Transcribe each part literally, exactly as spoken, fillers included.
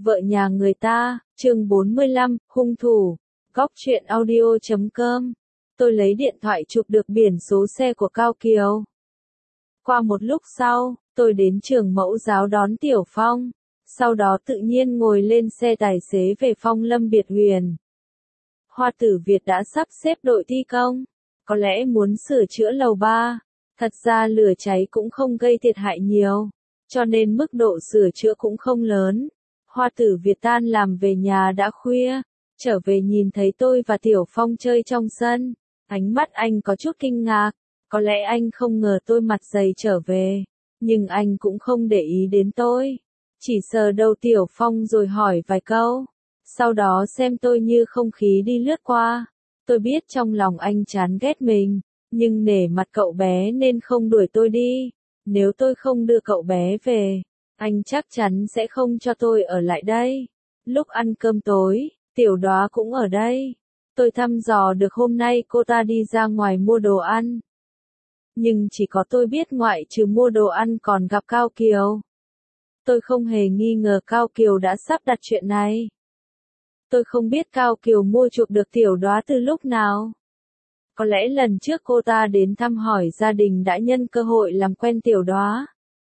Vợ nhà người ta, chương bốn mươi lăm, hung thủ. Góc truyện audio chấm com. Tôi lấy điện thoại chụp được biển số xe của Cao Kiều. Qua một lúc sau, tôi đến trường mẫu giáo đón Tiểu Phong. Sau đó tự nhiên ngồi lên xe tài xế về Phong Lâm Biệt Huyền. Hoa Tử Việt đã sắp xếp đội thi công. Có lẽ muốn sửa chữa lầu ba. Thật ra lửa cháy cũng không gây thiệt hại nhiều. Cho nên mức độ sửa chữa cũng không lớn. Hoa Tử Việt tan làm về nhà đã khuya. Trở về nhìn thấy tôi và Tiểu Phong chơi trong sân. Ánh mắt anh có chút kinh ngạc. Có lẽ anh không ngờ tôi mặt dày trở về. Nhưng anh cũng không để ý đến tôi. Chỉ sờ đầu Tiểu Phong rồi hỏi vài câu. Sau đó xem tôi như không khí đi lướt qua. Tôi biết trong lòng anh chán ghét mình. Nhưng nể mặt cậu bé nên không đuổi tôi đi. Nếu tôi không đưa cậu bé về, anh chắc chắn sẽ không cho tôi ở lại đây. Lúc ăn cơm tối, Tiểu Đóa cũng ở đây. Tôi thăm dò được hôm nay cô ta đi ra ngoài mua đồ ăn. Nhưng chỉ có tôi biết ngoại trừ mua đồ ăn còn gặp Cao Kiều. Tôi không hề nghi ngờ Cao Kiều đã sắp đặt chuyện này. Tôi không biết Cao Kiều mua chuộc được Tiểu Đóa từ lúc nào. Có lẽ lần trước cô ta đến thăm hỏi gia đình đã nhân cơ hội làm quen Tiểu Đóa.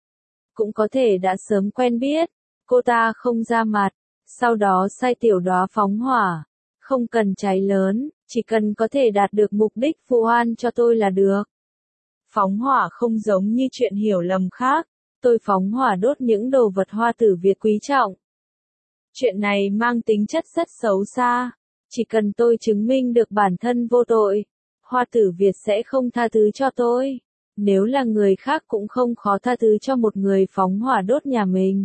Cũng có thể đã sớm quen biết, cô ta không ra mặt, sau đó sai Tiểu Đóa phóng hỏa. Không cần cháy lớn, chỉ cần có thể đạt được mục đích vu oan cho tôi là được. Phóng hỏa không giống như chuyện hiểu lầm khác, tôi phóng hỏa đốt những đồ vật Hoa Tử Việt quý trọng. Chuyện này mang tính chất rất xấu xa, chỉ cần tôi chứng minh được bản thân vô tội. Hoa Tử Việt sẽ không tha thứ cho tôi. Nếu là người khác cũng không khó tha thứ cho một người phóng hỏa đốt nhà mình.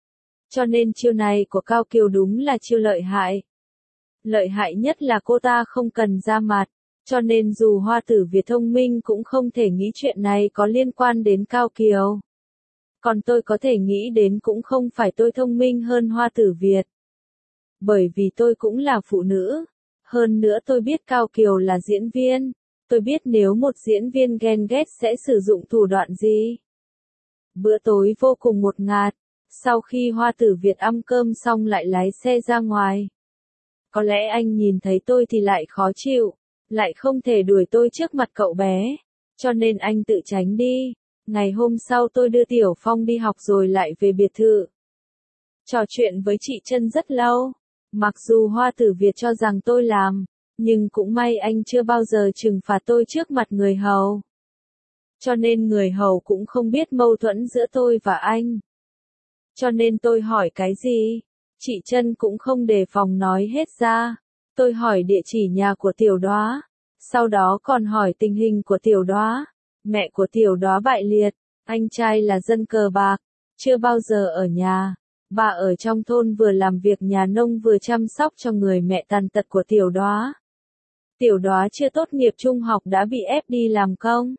Cho nên chiêu này của Cao Kiều đúng là chiêu lợi hại. Lợi hại nhất là cô ta không cần ra mặt. Cho nên dù Hoa Tử Việt thông minh cũng không thể nghĩ chuyện này có liên quan đến Cao Kiều. Còn tôi có thể nghĩ đến cũng không phải tôi thông minh hơn Hoa Tử Việt. Bởi vì tôi cũng là phụ nữ. Hơn nữa tôi biết Cao Kiều là diễn viên. Tôi biết nếu một diễn viên ghen ghét sẽ sử dụng thủ đoạn gì. Bữa tối vô cùng ngột ngạt. Sau khi Hoa Tử Việt ăn cơm xong lại lái xe ra ngoài. Có lẽ anh nhìn thấy tôi thì lại khó chịu. Lại không thể đuổi tôi trước mặt cậu bé. Cho nên anh tự tránh đi. Ngày hôm sau tôi đưa Tiểu Phong đi học rồi lại về biệt thự. Trò chuyện với chị Trân rất lâu. Mặc dù Hoa Tử Việt cho rằng tôi làm, nhưng cũng may anh chưa bao giờ trừng phạt tôi trước mặt người hầu. Cho nên người hầu cũng không biết mâu thuẫn giữa tôi và anh. Cho nên tôi hỏi cái gì, chị Trân cũng không đề phòng nói hết ra. Tôi hỏi địa chỉ nhà của Tiểu Đóa, sau đó còn hỏi tình hình của Tiểu Đóa. Mẹ của Tiểu Đóa bại liệt, anh trai là dân cờ bạc, chưa bao giờ ở nhà. Bà ở trong thôn vừa làm việc nhà nông vừa chăm sóc cho người mẹ tàn tật của Tiểu Đóa. Tiểu Đóa chưa tốt nghiệp trung học đã bị ép đi làm công.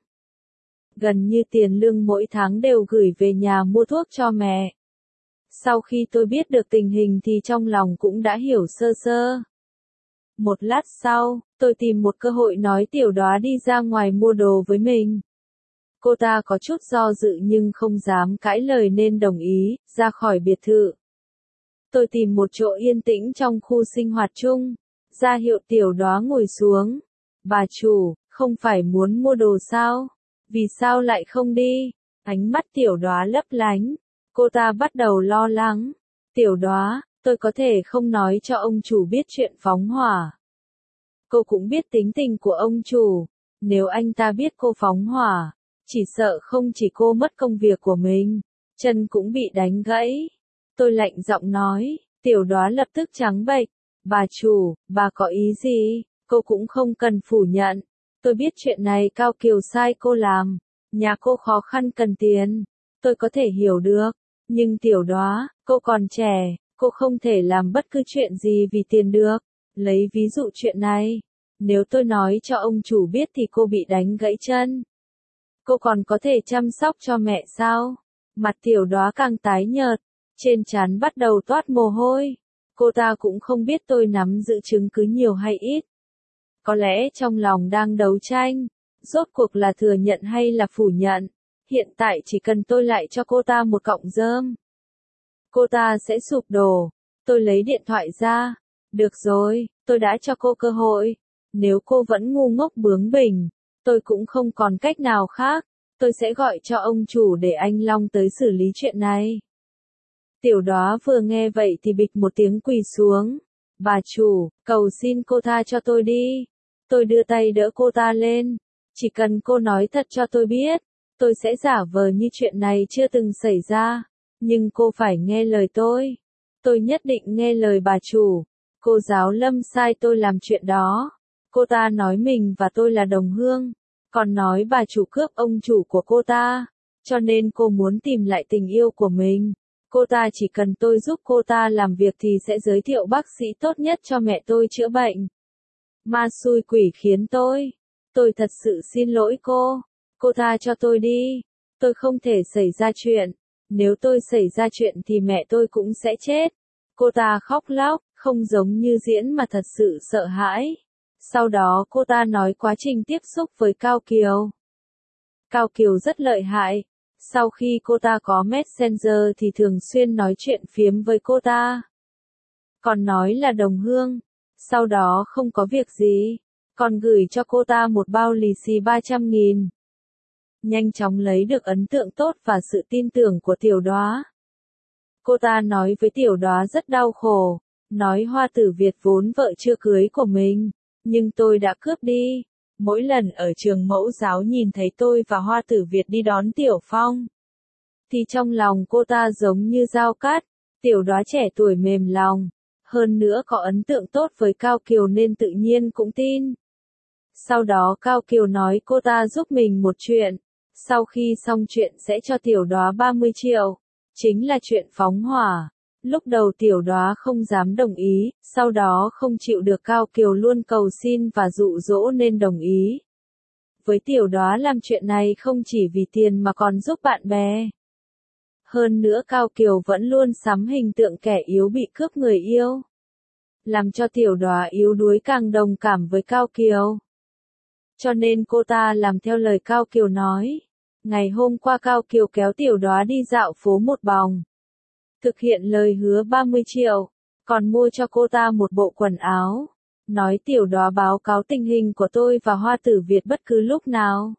Gần như tiền lương mỗi tháng đều gửi về nhà mua thuốc cho mẹ. Sau khi tôi biết được tình hình thì trong lòng cũng đã hiểu sơ sơ. Một lát sau, tôi tìm một cơ hội nói Tiểu Đóa đi ra ngoài mua đồ với mình. Cô ta có chút do dự nhưng không dám cãi lời nên đồng ý, ra khỏi biệt thự. Tôi tìm một chỗ yên tĩnh trong khu sinh hoạt chung, ra hiệu Tiểu Đóa ngồi xuống. Bà chủ, không phải muốn mua đồ sao? Vì sao lại không đi? Ánh mắt Tiểu Đóa lấp lánh. Cô ta bắt đầu lo lắng. Tiểu Đóa, tôi có thể không nói cho ông chủ biết chuyện phóng hỏa. Cô cũng biết tính tình của ông chủ. Nếu anh ta biết cô phóng hỏa, chỉ sợ không chỉ cô mất công việc của mình, chân cũng bị đánh gãy. Tôi lạnh giọng nói, Tiểu Đóa lập tức trắng bệch. Bà chủ, bà có ý gì? Cô cũng không cần phủ nhận. Tôi biết chuyện này Cao Kiều sai cô làm. Nhà cô khó khăn cần tiền. Tôi có thể hiểu được. Nhưng Tiểu Đóa, cô còn trẻ, cô không thể làm bất cứ chuyện gì vì tiền được. Lấy ví dụ chuyện này. Nếu tôi nói cho ông chủ biết thì cô bị đánh gãy chân. Cô còn có thể chăm sóc cho mẹ sao? Mặt Tiểu Đóa càng tái nhợt, trên trán bắt đầu toát mồ hôi. Cô ta cũng không biết tôi nắm giữ chứng cứ nhiều hay ít. Có lẽ trong lòng đang đấu tranh, rốt cuộc là thừa nhận hay là phủ nhận. Hiện tại chỉ cần tôi lại cho cô ta một cọng rơm, cô ta sẽ sụp đổ. Tôi lấy điện thoại ra. Được rồi, tôi đã cho cô cơ hội. Nếu cô vẫn ngu ngốc bướng bỉnh, tôi cũng không còn cách nào khác. Tôi sẽ gọi cho ông chủ để anh Long tới xử lý chuyện này. Tiểu Đóa vừa nghe vậy thì bịch một tiếng quỳ xuống. Bà chủ, cầu xin cô tha cho tôi đi. Tôi đưa tay đỡ cô ta lên. Chỉ cần cô nói thật cho tôi biết, tôi sẽ giả vờ như chuyện này chưa từng xảy ra. Nhưng cô phải nghe lời tôi. Tôi nhất định nghe lời bà chủ. Cô giáo Lâm sai tôi làm chuyện đó. Cô ta nói mình và tôi là đồng hương. Còn nói bà chủ cướp ông chủ của cô ta. Cho nên cô muốn tìm lại tình yêu của mình. Cô ta chỉ cần tôi giúp cô ta làm việc thì sẽ giới thiệu bác sĩ tốt nhất cho mẹ tôi chữa bệnh. Ma xui quỷ khiến tôi. Tôi thật sự xin lỗi cô. Cô tha cho tôi đi. Tôi không thể xảy ra chuyện. Nếu tôi xảy ra chuyện thì mẹ tôi cũng sẽ chết. Cô ta khóc lóc, không giống như diễn mà thật sự sợ hãi. Sau đó cô ta nói quá trình tiếp xúc với Cao Kiều. Cao Kiều rất lợi hại. Sau khi cô ta có Messenger thì thường xuyên nói chuyện phiếm với cô ta. Còn nói là đồng hương. Sau đó không có việc gì. Còn gửi cho cô ta một bao lì xì ba trăm nghìn. Nhanh chóng lấy được ấn tượng tốt và sự tin tưởng của Tiểu Đóa. Cô ta nói với Tiểu Đóa rất đau khổ. Nói Hoa Tử Việt vốn vợ chưa cưới của mình. Nhưng tôi đã cướp đi. Mỗi lần ở trường mẫu giáo nhìn thấy tôi và Hoa Tử Việt đi đón Tiểu Phong, thì trong lòng cô ta giống như dao cắt. Tiểu Đóa trẻ tuổi mềm lòng. Hơn nữa có ấn tượng tốt với Cao Kiều nên tự nhiên cũng tin. Sau đó Cao Kiều nói cô ta giúp mình một chuyện. Sau khi xong chuyện sẽ cho Tiểu Đóa ba mươi triệu. Chính là chuyện phóng hỏa. Lúc đầu Tiểu Đóa không dám đồng ý, sau đó không chịu được Cao Kiều luôn cầu xin và dụ dỗ nên đồng ý. Với Tiểu Đóa làm chuyện này không chỉ vì tiền mà còn giúp bạn bè. Hơn nữa Cao Kiều vẫn luôn sắm hình tượng kẻ yếu bị cướp người yêu. Làm cho Tiểu Đóa yếu đuối càng đồng cảm với Cao Kiều. Cho nên cô ta làm theo lời Cao Kiều nói. Ngày hôm qua Cao Kiều kéo Tiểu Đóa đi dạo phố một vòng. Thực hiện lời hứa ba mươi triệu, còn mua cho cô ta một bộ quần áo. Nói Tiểu Đóa báo cáo tình hình của tôi và Hoa Tử Việt bất cứ lúc nào.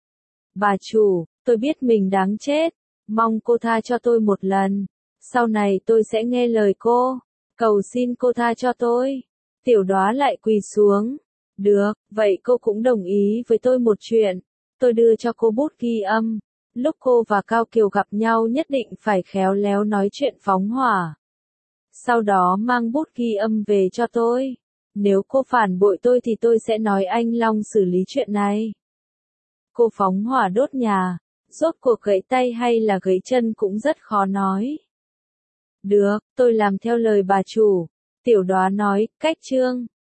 Bà chủ, tôi biết mình đáng chết. Mong cô tha cho tôi một lần. Sau này tôi sẽ nghe lời cô. Cầu xin cô tha cho tôi. Tiểu Đóa lại quỳ xuống. Được, vậy cô cũng đồng ý với tôi một chuyện. Tôi đưa cho cô bút ghi âm. Lúc cô và Cao Kiều gặp nhau nhất định phải khéo léo nói chuyện phóng hỏa. Sau đó mang bút ghi âm về cho tôi. Nếu cô phản bội tôi thì tôi sẽ nói anh Long xử lý chuyện này. Cô phóng hỏa đốt nhà. Rốt cuộc gãy tay hay là gãy chân cũng rất khó nói. Được, tôi làm theo lời bà chủ. Tiểu Đóa nói, cách chương.